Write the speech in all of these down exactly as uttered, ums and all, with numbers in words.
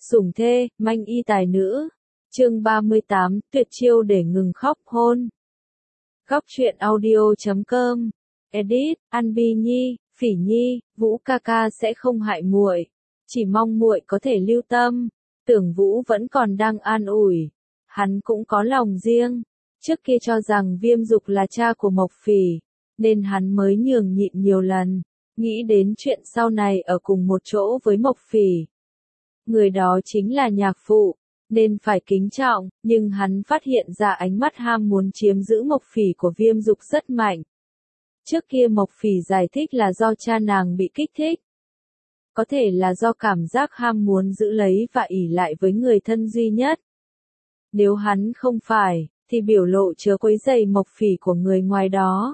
Sủng thê, manh y tài nữ. Chương ba mươi tám, tuyệt chiêu để ngừng khóc hôn. Góc truyện audio chấm com. Edit, An Bi Nhi, Phỉ Nhi, Vũ ca ca sẽ không hại muội, chỉ mong muội có thể lưu tâm. Tưởng Vũ vẫn còn đang an ủi, hắn cũng có lòng riêng, trước kia cho rằng Viêm Dục là cha của Mộc Phỉ, nên hắn mới nhường nhịn nhiều lần, nghĩ đến chuyện sau này ở cùng một chỗ với Mộc Phỉ. Người đó chính là nhạc phụ, nên phải kính trọng, nhưng hắn phát hiện ra ánh mắt ham muốn chiếm giữ Mộc Phỉ của Viêm Dục rất mạnh. Trước kia Mộc Phỉ giải thích là do cha nàng bị kích thích. Có thể là do cảm giác ham muốn giữ lấy và ỷ lại với người thân duy nhất. Nếu hắn không phải, thì biểu lộ chứa quấy rầy Mộc Phỉ của người ngoài đó.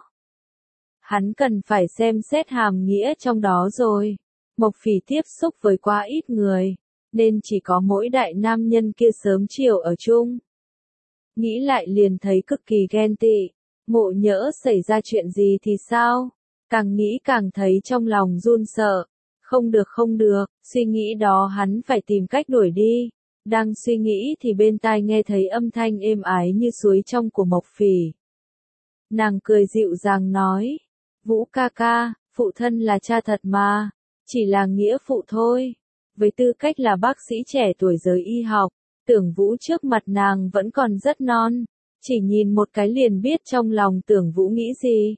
Hắn cần phải xem xét hàm nghĩa trong đó rồi. Mộc Phỉ tiếp xúc với quá ít người, nên chỉ có mỗi đại nam nhân kia sớm chiều ở chung. Nghĩ lại liền thấy cực kỳ ghen tị, ngộ nhỡ xảy ra chuyện gì thì sao? Càng nghĩ càng thấy trong lòng run sợ. Không được không được, suy nghĩ đó hắn phải tìm cách đuổi đi. Đang suy nghĩ thì bên tai nghe thấy âm thanh êm ái như suối trong của Mộc Phỉ. Nàng cười dịu dàng nói, Vũ ca ca, phụ thân là cha thật mà, chỉ là nghĩa phụ thôi. Với tư cách là bác sĩ trẻ tuổi giới y học, Tưởng Vũ trước mặt nàng vẫn còn rất non, chỉ nhìn một cái liền biết trong lòng Tưởng Vũ nghĩ gì.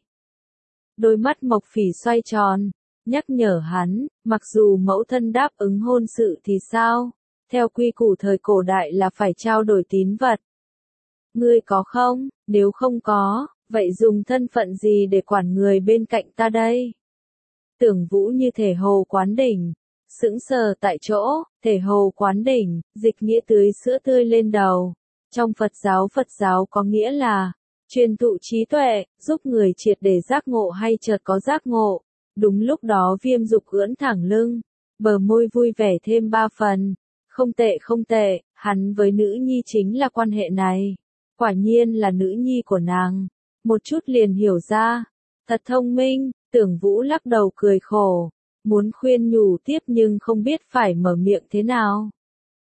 Đôi mắt Mộc Phỉ xoay tròn, nhắc nhở hắn, mặc dù mẫu thân đáp ứng hôn sự thì sao, theo quy củ thời cổ đại là phải trao đổi tín vật. Ngươi có không? Nếu không có, vậy dùng thân phận gì để quản người bên cạnh ta đây? Tưởng Vũ như thể hồ quán đỉnh, sững sờ tại chỗ. Thể hồ quán đỉnh, dịch nghĩa tưới sữa tươi lên đầu. Trong Phật giáo Phật giáo có nghĩa là truyền thụ trí tuệ, giúp người triệt để giác ngộ hay chợt có giác ngộ. Đúng lúc đó Viêm Dục ưỡn thẳng lưng, bờ môi vui vẻ thêm ba phần. Không tệ không tệ, hắn với nữ nhi chính là quan hệ này. Quả nhiên là nữ nhi của nàng. Một chút liền hiểu ra. Thật thông minh. Tưởng Vũ lắc đầu cười khổ. Muốn khuyên nhủ tiếp nhưng không biết phải mở miệng thế nào.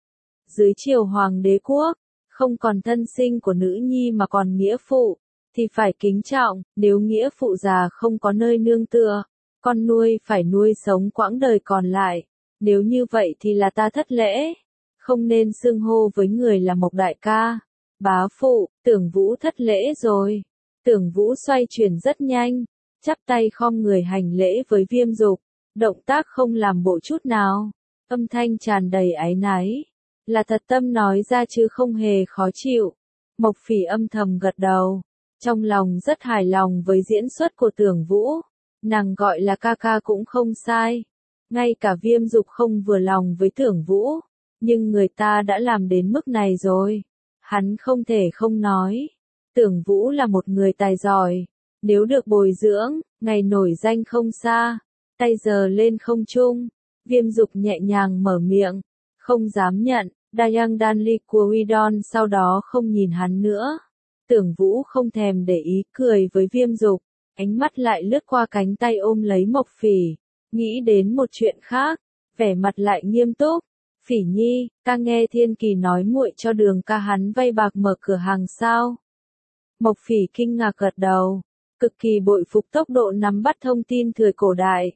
Dưới triều hoàng đế quốc, không còn thân sinh của nữ nhi mà còn nghĩa phụ, thì phải kính trọng. Nếu nghĩa phụ già không có nơi nương tựa, con nuôi phải nuôi sống quãng đời còn lại. Nếu như vậy thì là ta thất lễ. Không nên xưng hô với người là Mộc đại ca. Bá phụ, Tưởng Vũ thất lễ rồi. Tưởng Vũ xoay chuyển rất nhanh, chắp tay khom người hành lễ với Viêm Dục. Động tác không làm bộ chút nào. Âm thanh tràn đầy áy náy. Là thật tâm nói ra chứ không hề khó chịu. Mộc Phỉ âm thầm gật đầu. Trong lòng rất hài lòng với diễn xuất của Tưởng Vũ. Nàng gọi là ca ca cũng không sai. Ngay cả Viêm Dục không vừa lòng với Tưởng Vũ. Nhưng người ta đã làm đến mức này rồi. Hắn không thể không nói. Tưởng Vũ là một người tài giỏi. Nếu được bồi dưỡng, ngày nổi danh không xa. Tay giờ lên không trung. Viêm Dục nhẹ nhàng mở miệng. Không dám nhận. Dayang Danli của Widon sau đó không nhìn hắn nữa. Tưởng Vũ không thèm để ý cười với Viêm Dục. Ánh mắt lại lướt qua cánh tay ôm lấy Mộc Phỉ. Nghĩ đến một chuyện khác. Vẻ mặt lại nghiêm túc. Phỉ Nhi, ta nghe Thiên Kỳ nói muội cho Đường ca hắn vay bạc mở cửa hàng sao? Mộc Phỉ kinh ngạc gật đầu. Cực kỳ bội phục tốc độ nắm bắt thông tin thời cổ đại.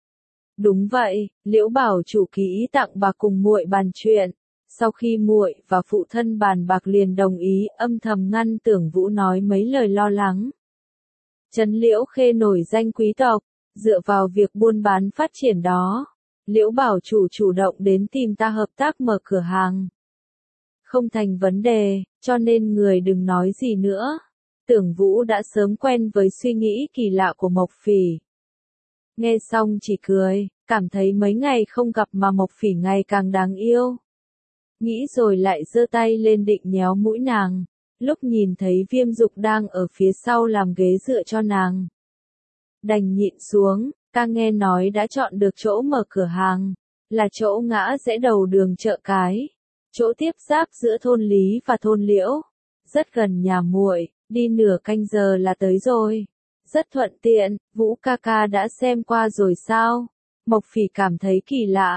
Đúng vậy, Liễu Bảo chủ ký ý tặng bạc cùng muội bàn chuyện. Sau khi muội và phụ thân bàn bạc liền đồng ý, âm thầm ngăn Tưởng Vũ nói mấy lời lo lắng. Trấn Liễu Khê nổi danh quý tộc, dựa vào việc buôn bán phát triển đó, Liễu Bảo chủ chủ động đến tìm ta hợp tác mở cửa hàng. Không thành vấn đề, cho nên người đừng nói gì nữa. Tưởng Vũ đã sớm quen với suy nghĩ kỳ lạ của Mộc Phỉ. Nghe xong chỉ cười, cảm thấy mấy ngày không gặp mà Mộc Phỉ ngày càng đáng yêu. Nghĩ rồi lại giơ tay lên định nhéo mũi nàng, lúc nhìn thấy Viêm Dục đang ở phía sau làm ghế dựa cho nàng. Đành nhịn xuống, ta nghe nói đã chọn được chỗ mở cửa hàng, là chỗ ngã rẽ đầu đường Chợ Cái, chỗ tiếp giáp giữa thôn Lý và thôn Liễu, rất gần nhà muội, đi nửa canh giờ là tới rồi. Rất thuận tiện. Vũ ca ca đã xem qua rồi sao? Mộc Phỉ cảm thấy kỳ lạ.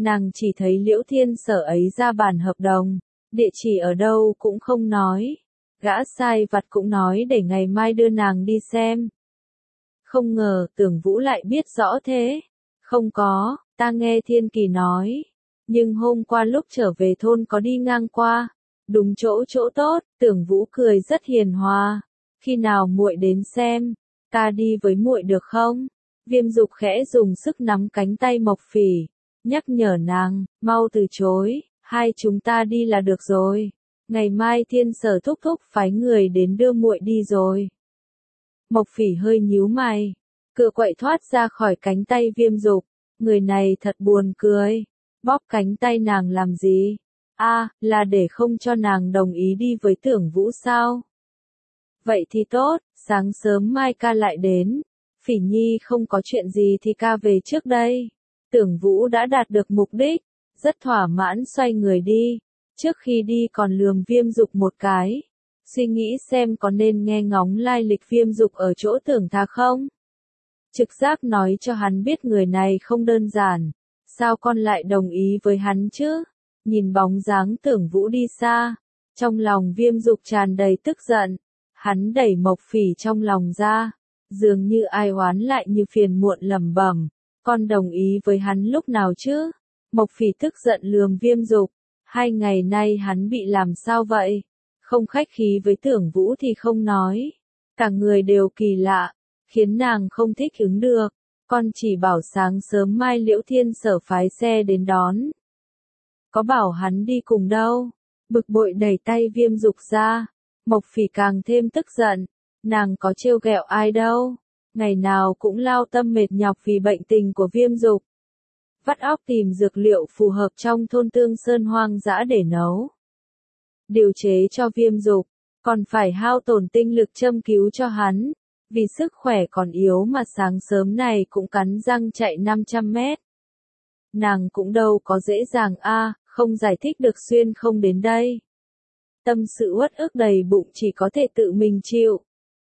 Nàng chỉ thấy Liễu Thiên Sở ấy ra bản hợp đồng, địa chỉ ở đâu cũng không nói. Gã sai vặt cũng nói để ngày mai đưa nàng đi xem. Không ngờ Tưởng Vũ lại biết rõ thế. Không có, ta nghe Thiên Kỳ nói. Nhưng hôm qua lúc trở về thôn có đi ngang qua. Đúng chỗ chỗ tốt, Tưởng Vũ cười rất hiền hòa. Khi nào muội đến xem, ta đi với muội được không? Viêm Dục khẽ dùng sức nắm cánh tay Mộc Phỉ, nhắc nhở nàng, mau từ chối, hai chúng ta đi là được rồi. Ngày mai Thiên Sở thúc thúc phái người đến đưa muội đi rồi. Mộc Phỉ hơi nhíu mày, cựa quậy thoát ra khỏi cánh tay Viêm Dục, người này thật buồn cười, bóp cánh tay nàng làm gì? A, à, là để không cho nàng đồng ý đi với Tưởng Vũ sao? Vậy thì tốt, sáng sớm mai ca lại đến. Phỉ Nhi không có chuyện gì thì ca về trước đây. Tưởng Vũ đã đạt được mục đích, rất thỏa mãn xoay người đi. Trước khi đi còn lườm Viêm Dục một cái, suy nghĩ xem có nên nghe ngóng lai lịch Viêm Dục ở chỗ Tưởng Thà không. Trực giác nói cho hắn biết người này không đơn giản, sao con lại đồng ý với hắn chứ? Nhìn bóng dáng Tưởng Vũ đi xa, trong lòng Viêm Dục tràn đầy tức giận, hắn đẩy Mộc Phỉ trong lòng ra, dường như ai oán lại như phiền muộn lẩm bẩm, con đồng ý với hắn lúc nào chứ? Mộc Phỉ tức giận lườm Viêm Dục, hai ngày nay hắn bị làm sao vậy? Không khách khí với Tưởng Vũ thì không nói, cả người đều kỳ lạ, khiến nàng không thích ứng được, con chỉ bảo sáng sớm mai Liễu Thiên Sở phái xe đến đón. Có bảo hắn đi cùng đâu, bực bội đẩy tay Viêm Dục ra, Mộc Phỉ càng thêm tức giận, nàng có trêu ghẹo ai đâu, ngày nào cũng lao tâm mệt nhọc vì bệnh tình của Viêm Dục. Vắt óc tìm dược liệu phù hợp trong thôn Tương Sơn hoang dã để nấu. Điều chế cho Viêm Dục, còn phải hao tổn tinh lực châm cứu cho hắn, vì sức khỏe còn yếu mà sáng sớm này cũng cắn răng chạy năm trăm mét. Nàng cũng đâu có dễ dàng a, à, không giải thích được xuyên không đến đây. Tâm sự uất ức đầy bụng chỉ có thể tự mình chịu.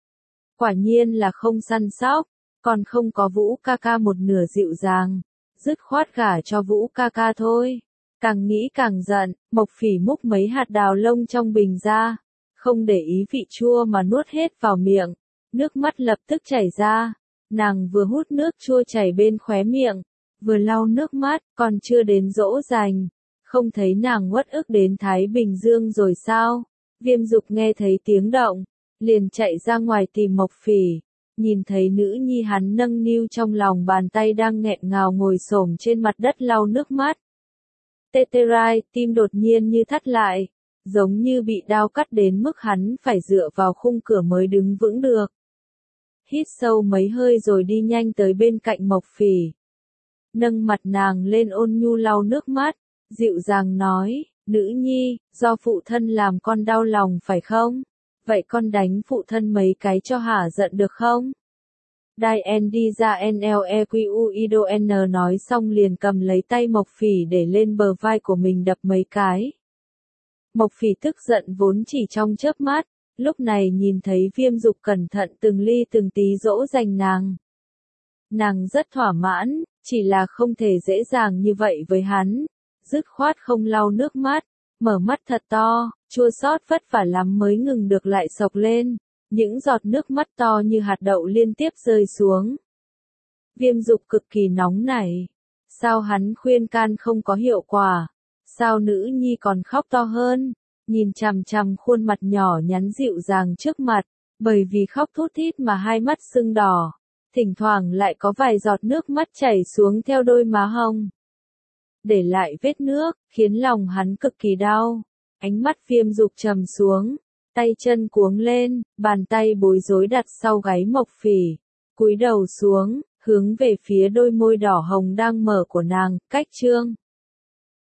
Quả nhiên là không săn sóc, còn không có Vũ ca ca một nửa dịu dàng, dứt khoát gả cho Vũ ca ca thôi. Càng nghĩ càng giận, Mộc Phỉ múc mấy hạt đào lông trong bình ra, không để ý vị chua mà nuốt hết vào miệng, nước mắt lập tức chảy ra, nàng vừa hút nước chua chảy bên khóe miệng, vừa lau nước mắt, còn chưa đến dỗ dành, không thấy nàng uất ức đến Thái Bình Dương rồi sao? Viêm Dục nghe thấy tiếng động, liền chạy ra ngoài tìm Mộc Phỉ, nhìn thấy nữ nhi hắn nâng niu trong lòng bàn tay đang nghẹn ngào ngồi xổm trên mặt đất lau nước mắt. Tê tê rai, tim đột nhiên như thắt lại, giống như bị đao cắt đến mức hắn phải dựa vào khung cửa mới đứng vững được. Hít sâu mấy hơi rồi đi nhanh tới bên cạnh Mộc Phỉ. Nâng mặt nàng lên ôn nhu lau nước mắt, dịu dàng nói, nữ nhi, do phụ thân làm con đau lòng phải không? Vậy con đánh phụ thân mấy cái cho hả giận được không? Đai en đi ra en lờ e quy u i đê o en nói xong liền cầm lấy tay Mộc Phỉ để lên bờ vai của mình đập mấy cái. Mộc Phỉ tức giận vốn chỉ trong chớp mắt, lúc này nhìn thấy Viêm Dục cẩn thận từng ly từng tí dỗ dành nàng. Nàng rất thỏa mãn, chỉ là không thể dễ dàng như vậy với hắn, dứt khoát không lau nước mắt, mở mắt thật to, chua xót vất vả lắm mới ngừng được lại sộc lên, những giọt nước mắt to như hạt đậu liên tiếp rơi xuống. Viêm Dục cực kỳ nóng nảy, sao hắn khuyên can không có hiệu quả, sao nữ nhi còn khóc to hơn, nhìn chằm chằm khuôn mặt nhỏ nhắn dịu dàng trước mặt, bởi vì khóc thút thít mà hai mắt sưng đỏ, thỉnh thoảng lại có vài giọt nước mắt chảy xuống theo đôi má hồng, để lại vết nước, khiến lòng hắn cực kỳ đau. Ánh mắt Viêm Dục trầm xuống, tay chân cuống lên, bàn tay bối rối đặt sau gáy Mộc Phỉ, cúi đầu xuống, hướng về phía đôi môi đỏ hồng đang mở của nàng, cách chương.